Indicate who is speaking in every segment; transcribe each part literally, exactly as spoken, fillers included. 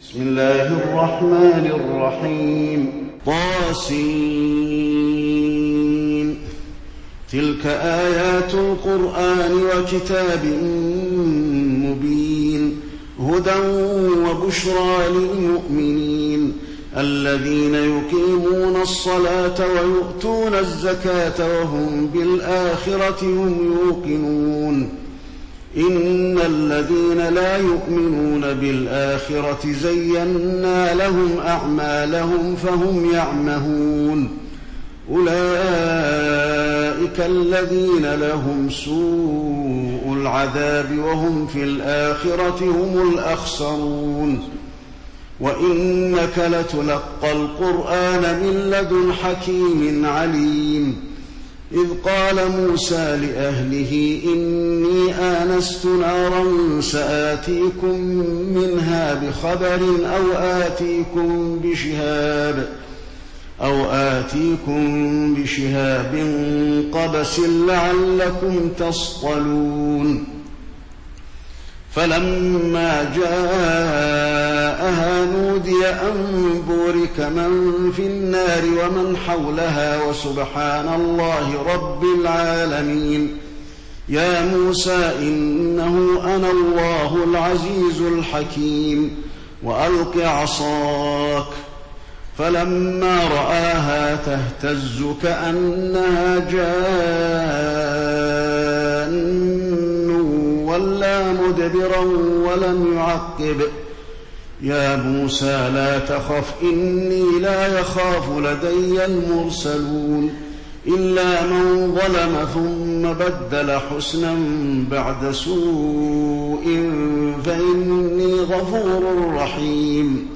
Speaker 1: بسم الله الرحمن الرحيم. طاسين. تلك آيات القرآن وكتاب مبين هدى وبشرى للمؤمنين الذين يقيمون الصلاة ويؤتون الزكاة وهم بالآخرة هم يوقنون. إن الذين لا يؤمنون بالآخرة زينا لهم أعمالهم فهم يعمهون. أولئك الذين لهم سوء العذاب وهم في الآخرة هم الأخسرون. وإنك لتلقى القرآن من لدن حكيم عليم. إذ قال موسى لأهله إني آنست نارا سآتيكم منها بخبر أو آتيكم بشهاب أو آتيكم بشهاب قبس لعلكم تصطلون. فلما جاءها نودي أن بورك من في النار ومن حولها وسبحان الله رب العالمين. يا موسى إنه أنا الله العزيز الحكيم وألق عصاك. فلما رآها تهتز كأنها جان ولا مدبرا ولم يعقب. يا موسى لا تخف إني لا يخاف لدي المرسلون إلا من ظلم ثم بدل حسنا بعد سوء فإني غفور رحيم.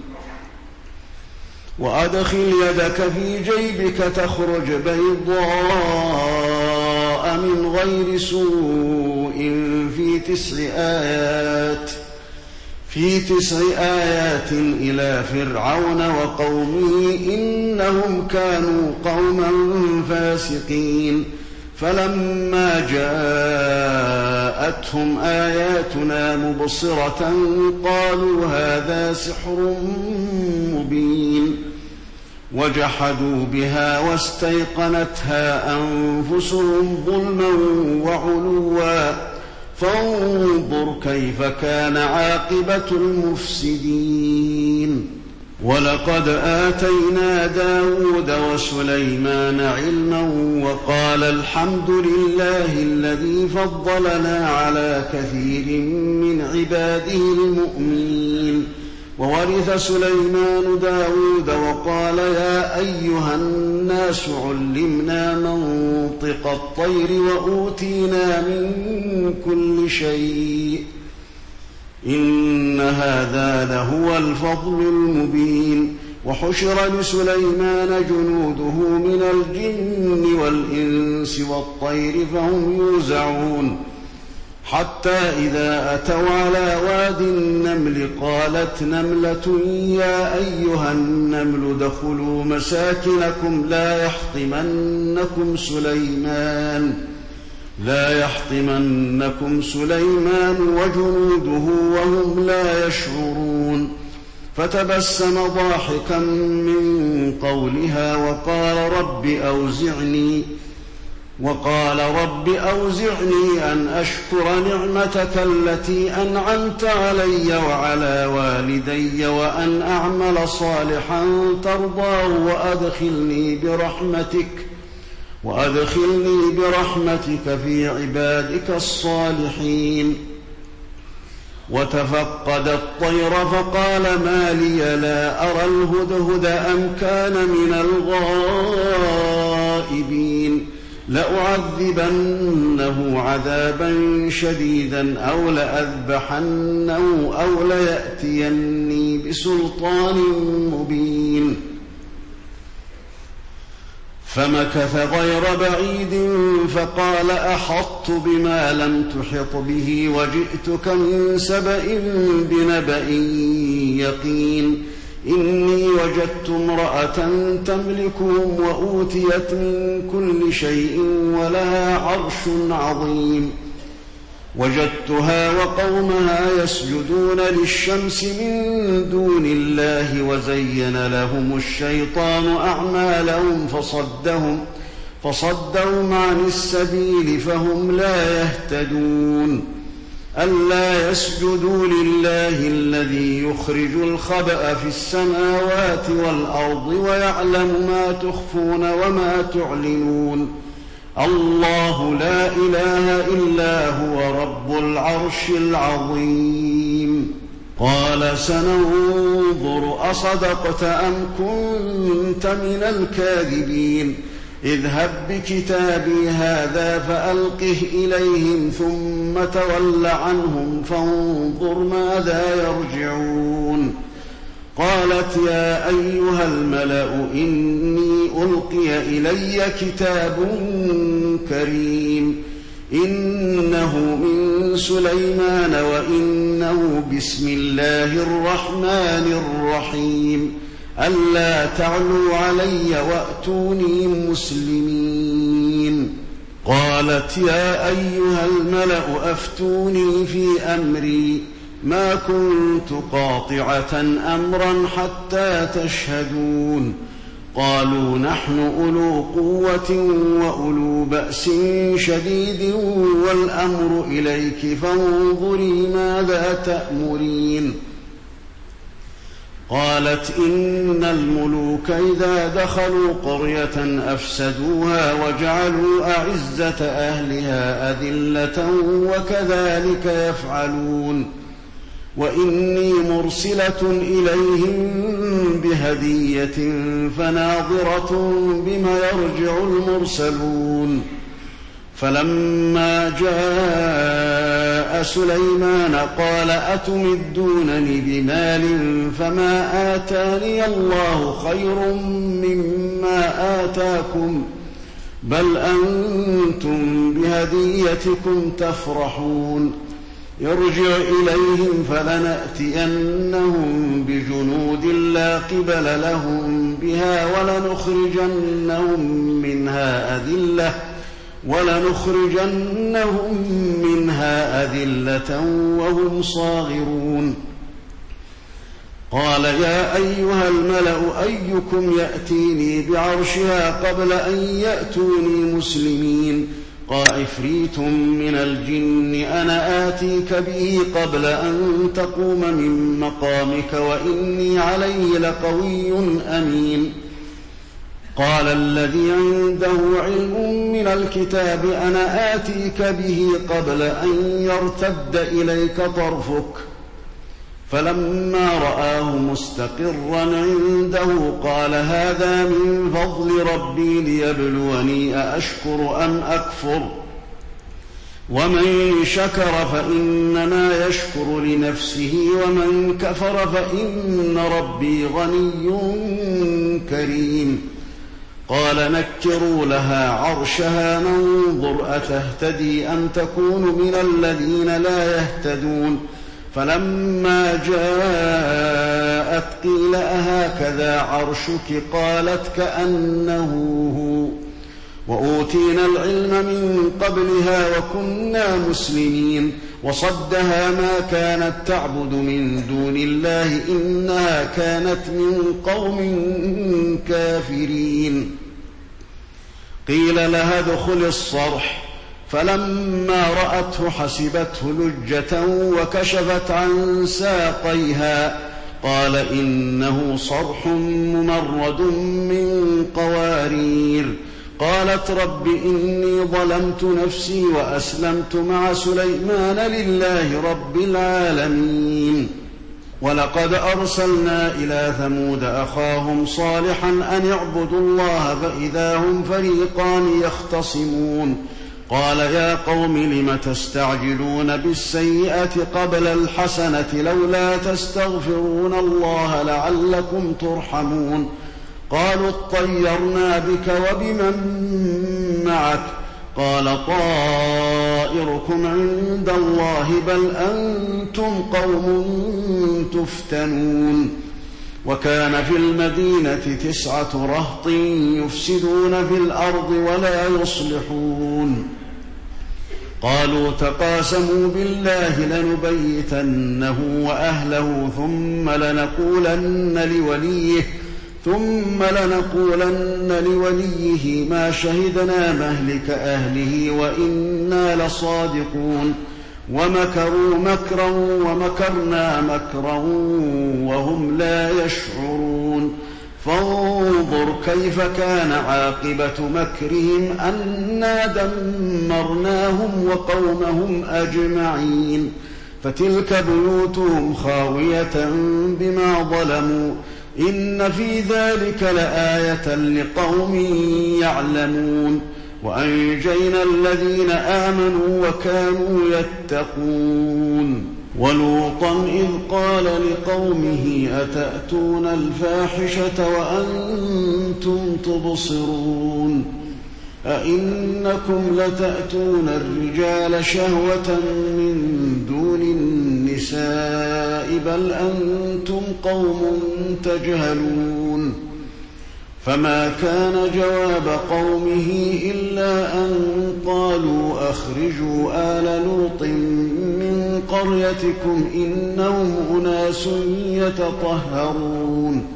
Speaker 1: وأدخل يدك في جيبك تخرج بيضاء من غير سوء في تسع آيات في تسع آيات إلى فرعون وقومه إنهم كانوا قوما فاسقين. فلما جاءتهم آياتنا مبصرة قالوا هذا سحر مبين. وجحدوا بها واستيقنتها أنفسهم ظلما وعلوا فانظر كيف كان عاقبة المفسدين. ولقد آتينا داود وسليمان علما وقال الحمد لله الذي فضلنا على كثير من عباده المؤمنين. وورث سليمان داود وقال يا أيها الناس علمنا منطق الطير وأوتينا من كل شيء إن هذا لهو الفضل المبين. وحشر لسليمان جنوده من الجن والإنس والطير فهم يوزعون حتى إذا أتوا على واد النمل قالت نملة يا أيها النمل ادخلوا مساكنكم لا يحطمنكم سليمان لا يحطمنكم سليمان وجنوده وهم لا يشعرون. فتبسم ضاحكا من قولها وقال رب أوزعني وقال رب أوزعني أن أشكر نعمتك التي أنعمت علي وعلى والدي وأن أعمل صالحا ترضاه وأدخلني برحمتك وأدخلني برحمتك في عبادك الصالحين. وتفقد الطير فقال ما لي لا أرى الهدهد أم كان من الغائبين. لأعذبنه عذابا شديدا أو لأذبحنه أو ليأتيني بسلطان مبين. فمكث غير بعيد فقال أحطت بما لم تحط به وجئتك من سبأ بنبأ يقين. إني وجدت امرأة تملكهم وأوتيت من كل شيء ولها عرش عظيم. وجدت أختها وقومها يسجدون للشمس من دون الله وزين لهم الشيطان أعمالهم فصدهم, فصدهم عن السبيل فهم لا يهتدون ألا يسجدوا لله الذي يخرج الخبأ في السماوات والأرض ويعلم ما تخفون وما تعلنون الله لا إله إلا هو رب العرش العظيم قال سننظر أصدقت أم كنت من الكاذبين اذهب بكتابي هذا فألقه إليهم ثم تول عنهم فانظر ماذا يرجعون قالت يا أيها الملأ إني ألقي إلي كتاب كريم إنه من سليمان وإنه بسم الله الرحمن الرحيم ألا تعلوا علي وأتوني مسلمين قالت يا أيها الملأ أفتوني في أمري ما كنت قاطعة أمرا حتى تشهدون قالوا نحن أولو قوة وأولو بأس شديد والأمر إليك فانظري ماذا تأمرين قالت إن الملوك إذا دخلوا قرية أفسدوها وجعلوا أعزة أهلها أذلة وكذلك يفعلون وإني مرسلة إليهم بهدية فناظرة بما يرجع المرسلون فلما جاء سليمان قال أتمدونني بمال فما آتاني الله خير مما آتاكم بل أنتم بهديتكم تفرحون يرجع إليهم فلنأتينهم بجنود لا قبل لهم بها ولنخرجنهم منها أذلة ولنخرجنهم منها أذلة وهم صاغرون قال يا أيها الملأ أيكم يأتيني بعرشها قبل أن يأتوني مسلمين قال عفريت من الجن أنا آتيك به قبل أن تقوم من مقامك وإني عليه لقوي أمين قال الذي عنده علم من الكتاب أنا آتيك به قبل أن يرتد إليك طرفك فلما رآه مستقرا عنده قال هذا من فضل ربي ليبلوني أأشكر أم أكفر ومن شكر فإنما يشكر لنفسه ومن كفر فإن ربي غني كريم قال نكروا لها عرشها ننظر أتهتدي أم تكون من الذين لا يهتدون فلما جاءت قيل أهكذا عرشك قالت كأنه هو وأوتينا العلم من قبلها وكنا مسلمين وصدها ما كانت تعبد من دون الله إنها كانت من قوم كافرين قيل لها ادخل الصرح فلما رأته حسبته لجة وكشفت عن ساقيها قال إنه صرح ممرد من قوارير قالت رب إني ظلمت نفسي وأسلمت مع سليمان لله رب العالمين ولقد أرسلنا إلى ثمود أخاهم صالحا أن اعبدوا الله فإذا هم فريقان يختصمون قال يا قوم لم تستعجلون بالسيئة قبل الحسنة لولا تستغفرون الله لعلكم ترحمون قالوا اطيرنا بك وبمن معك قال طائركم عند الله بل أنتم قوم تفتنون وكان في المدينة تسعة رهط يفسدون في الأرض ولا يصلحون قالوا تقاسموا بالله لنبيتنه وأهله ثم لنقولن لوليه ثم لنقولن لوليه ما شهدنا مهلك أهله وإنا لصادقون ومكروا مكرا ومكرنا مكرا وهم لا يشعرون فانظر كيف كان عاقبة مكرهم أنا دمرناهم وقومهم أجمعين فتلك بيوتهم خاوية بما ظلموا إن في ذلك لآية لقوم يعلمون وأنجينا الذين آمنوا وكانوا يتقون ولوطا إذ قال لقومه أتأتون الفاحشة وأنتم تبصرون أئنكم لتأتون الرجال شهوة من دون النساء بل أنتم قوم تجهلون فما كان جواب قومه إلا أن قالوا أخرجوا آل لوط من قريتكم إنهم أناس يتطهرون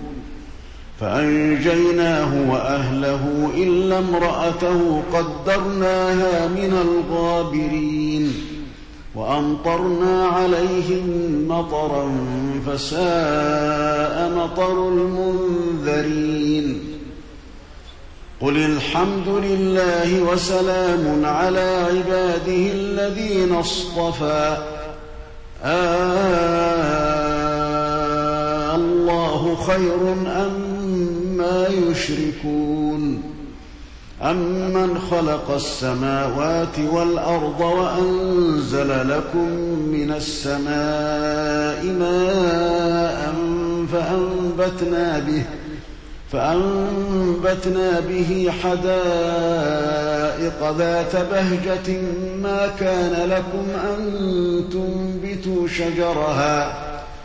Speaker 1: فأنجيناه وأهله إلا امرأته قدرناها من الغابرين وأمطرنا عليهم مطرا فساء مطر المنذرين قل الحمد لله وسلام على عباده الذين اصطفى آه الله خير أما يشركون أمن خلق السماوات والأرض وأنزل لكم من السماء ماء فأنبتنا به فأنبتنا به حدائق ذات بهجة ما كان لكم أن تنبتوا شجرها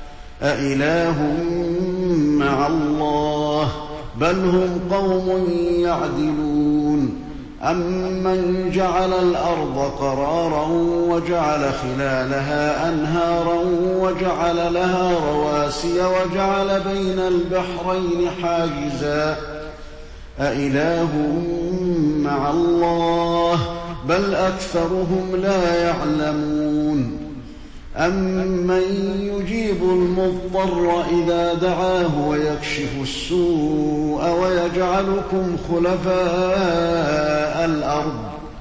Speaker 1: أإله مع الله بل هم قوم يعدلون أمن جعل الأرض قرارا وجعل خلالها أنهارا وجعل لها رواسي وجعل بين البحرين حاجزا أإله مع الله بل أكثرهم لا يعلمون أمن يجيب المضطر إذا دعاه ويكشف السوء ويجعلكم خلفاء الأرض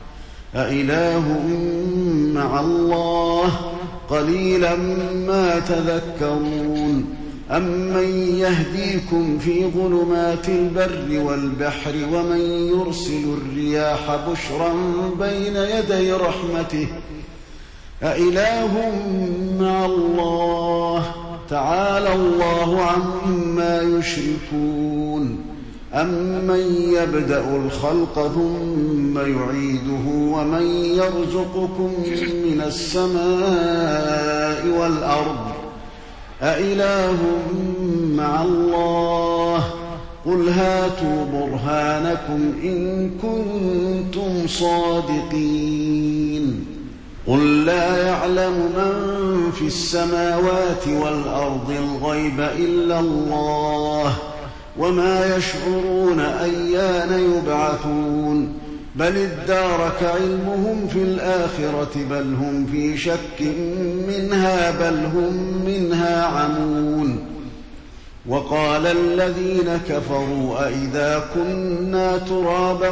Speaker 1: أإله مع الله قليلا ما تذكرون أمن يهديكم في ظلمات البر والبحر ومن يرسل الرياح بشرا بين يدي رحمته أإله مع الله تعالى الله عما يشركون أمن يبدأ الخلق ثم يعيده ومن يرزقكم من السماء والأرض أإله مع الله قل هاتوا برهانكم إن كنتم صادقين قل لا يعلم من في السماوات والأرض الغيب إلا الله وما يشعرون أيان يبعثون بل ادارك علمهم في الآخرة بل هم في شك منها بل هم منها عمون وقال الذين كفروا أئذا كنا ترابا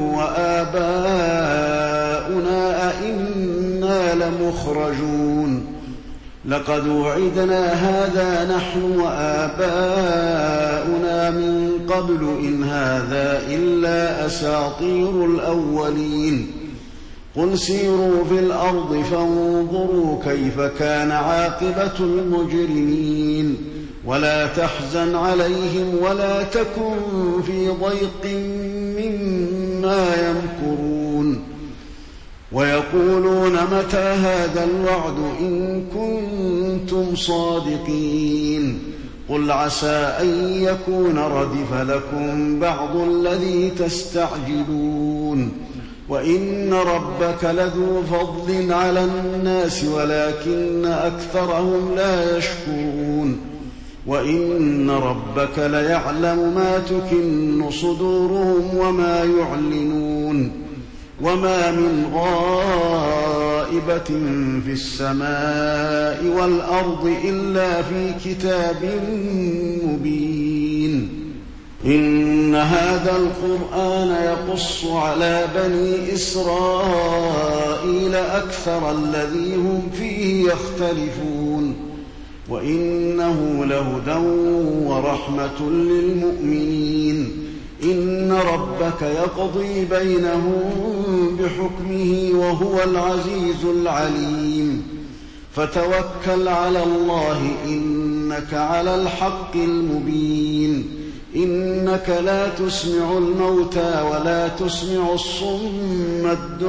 Speaker 1: وآباؤنا أئنا لمخرجون لقد وعدنا هذا نحن وآباؤنا من قبل إن هذا إلا أساطير الأولين قل سيروا في الأرض فانظروا كيف كان عاقبة المجرمين ولا تحزن عليهم ولا تكن في ضيق مما يمكرون ويقولون متى هذا الوعد إن كنتم صادقين قل عسى أن يكون ردف لكم بعض الذي تستعجلون وإن ربك لذو فضل على الناس ولكن أكثرهم لا يشكرون وإن ربك ليعلم ما تكن صدورهم وما يعلنون وما من غائبة في السماء والأرض إلا في كتاب مبين إن هذا القرآن يقص على بني إسرائيل أكثر الذي هم فيه يختلفون وإنه لهدى ورحمة للمؤمنين إن ربك يقضي بينهم بحكمه وهو العزيز العليم فتوكل على الله إنك على الحق المبين إنك لا تسمع الموتى ولا تسمع الصم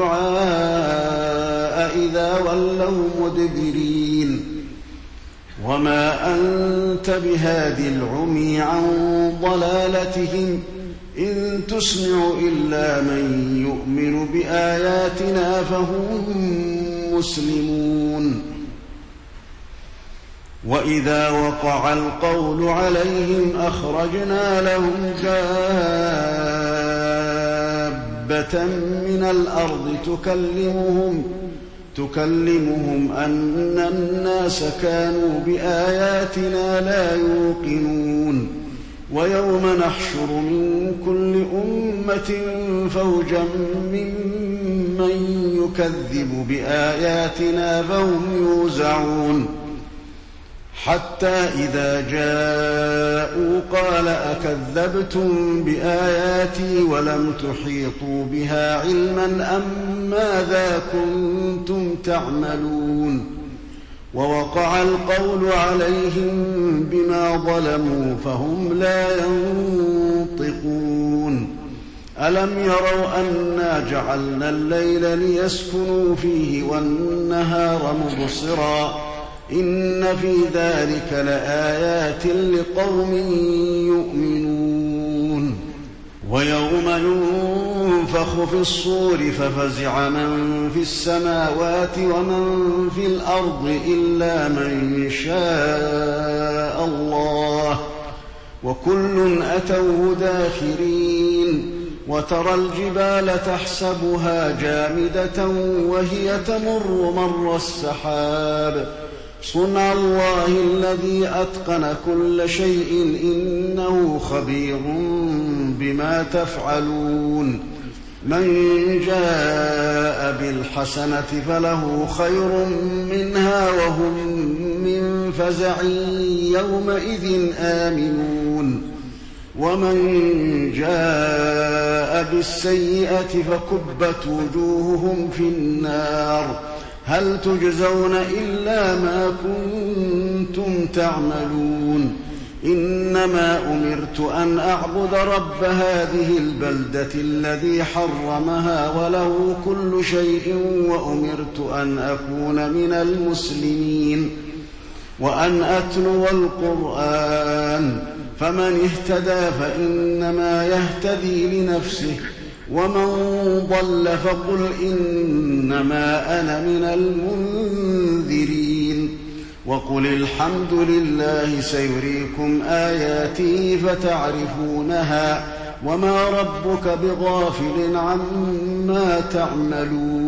Speaker 1: الدعاء إذا ولوا مدبرين وما أنت بهاد العمي عن ضلالتهم إن تسمع إلا من يؤمن بآياتنا فهم مسلمون وإذا وقع القول عليهم أخرجنا لهم دابة من الأرض تكلمهم تكلمهم أن الناس كانوا بآياتنا لا يوقنون ويوم نحشر من كل أمة فوجا ممن يكذب بآياتنا فهم يوزعون حتى إذا جاءوا قال أكذبتم بآياتي ولم تحيطوا بها علما أم ماذا كنتم تعملون ووقع القول عليهم بما ظلموا فهم لا ينطقون ألم يروا أنا جعلنا الليل ليسكنوا فيه والنهار مبصرا إن في ذلك لآيات لقوم يؤمنون ويوم ينفخ في الصور ففزع من في السماوات ومن في الأرض إلا من شاء الله وكل أتوه داخرين وترى الجبال تحسبها جامدة وهي تمر مر السحاب صنع الله الذي أتقن كل شيء إنه خبير بما تفعلون من جاء بالحسنة فله خير منها وهم من فزع يومئذ آمنون ومن جاء بالسيئة فكبت وجوههم في النار هل تجزون إلا ما كنتم تعملون إنما أمرت أن أعبد رب هذه البلدة الذي حرمها وله كل شيء وأمرت أن أكون من المسلمين وأن أتلو القرآن فمن اهتدى فإنما يهتدي لنفسه ومن ضل فقل إنما أنا من المنذرين وقل الحمد لله سيريكم آياته فتعرفونها وما ربك بغافل عما تعملون